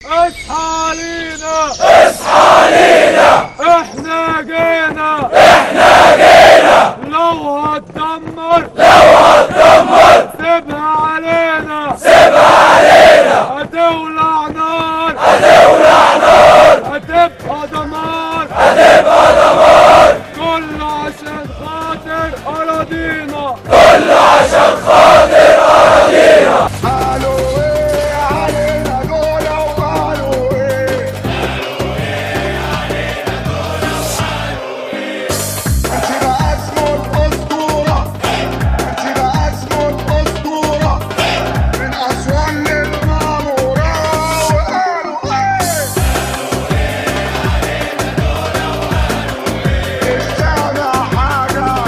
اصحى علينا اصحى علينا، احنا جينا احنا جينا، لو هتدمر سيبها علينا سيبها علينا، هتولع نار هتبقى دمار كله عشان خاطر اراضينا كله عشان خاطر أراضينا. قالوا ايه علينا دول وقالوا ايه انت بقى اسمه الاسطوره، انت بقى اسمه الاسطوره من اسوان للمعموره وقالوا ايه مش سامع حاجه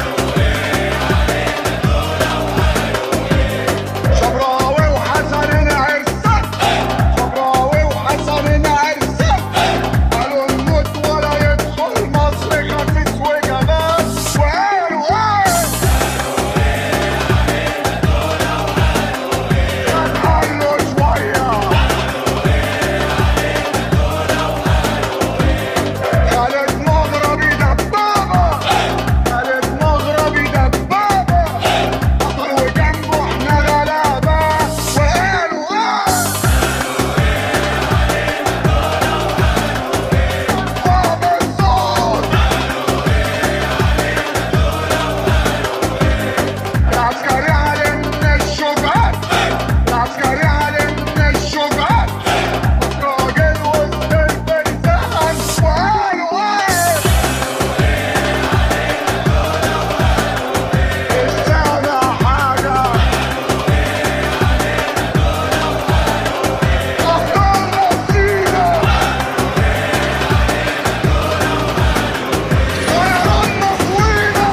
شبراوي وحسن عرسك، شبراوي وحسن عرسك قالوا نموت ولا يدخل مصر خميس وجبان وقالوا ايه اتحلوا شوية خالد مغربي دبابة، خالد مغربي دبابة بطل وجنبه احنا غلابة وقالوا ايه بابا الصوت العسكري علمنا الشجاعات، العسكري علمنا الشجاعات راجل وسط الفرسان وقالوا ايه مش سامع حاجة أخطار نفسينا طيران مفوينا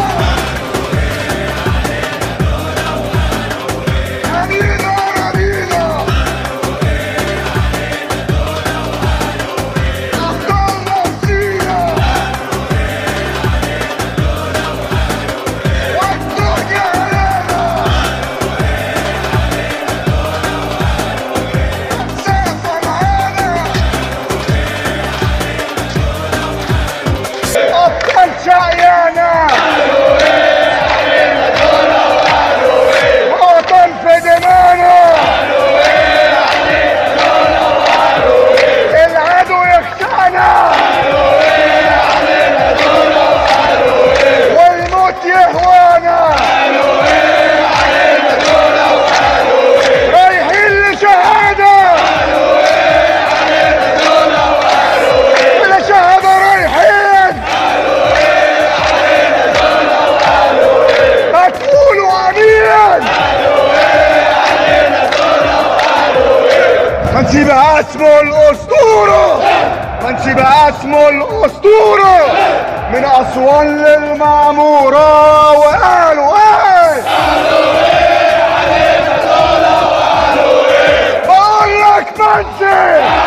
أمينا رمينا أخطار نفسينا والدنيا علينا سافة معانا أبطال شقيانة وطن في دمانا العدو يخشعنا والموت يهوانا رايحين لشهادة لشهادة رايحين هتقولوا امين ما انت بقى اسمه الاسطورة، ما انت بقى اسمه الاسطورة من اسوان للمعمورة وقالوا ايه بقول لك ما انت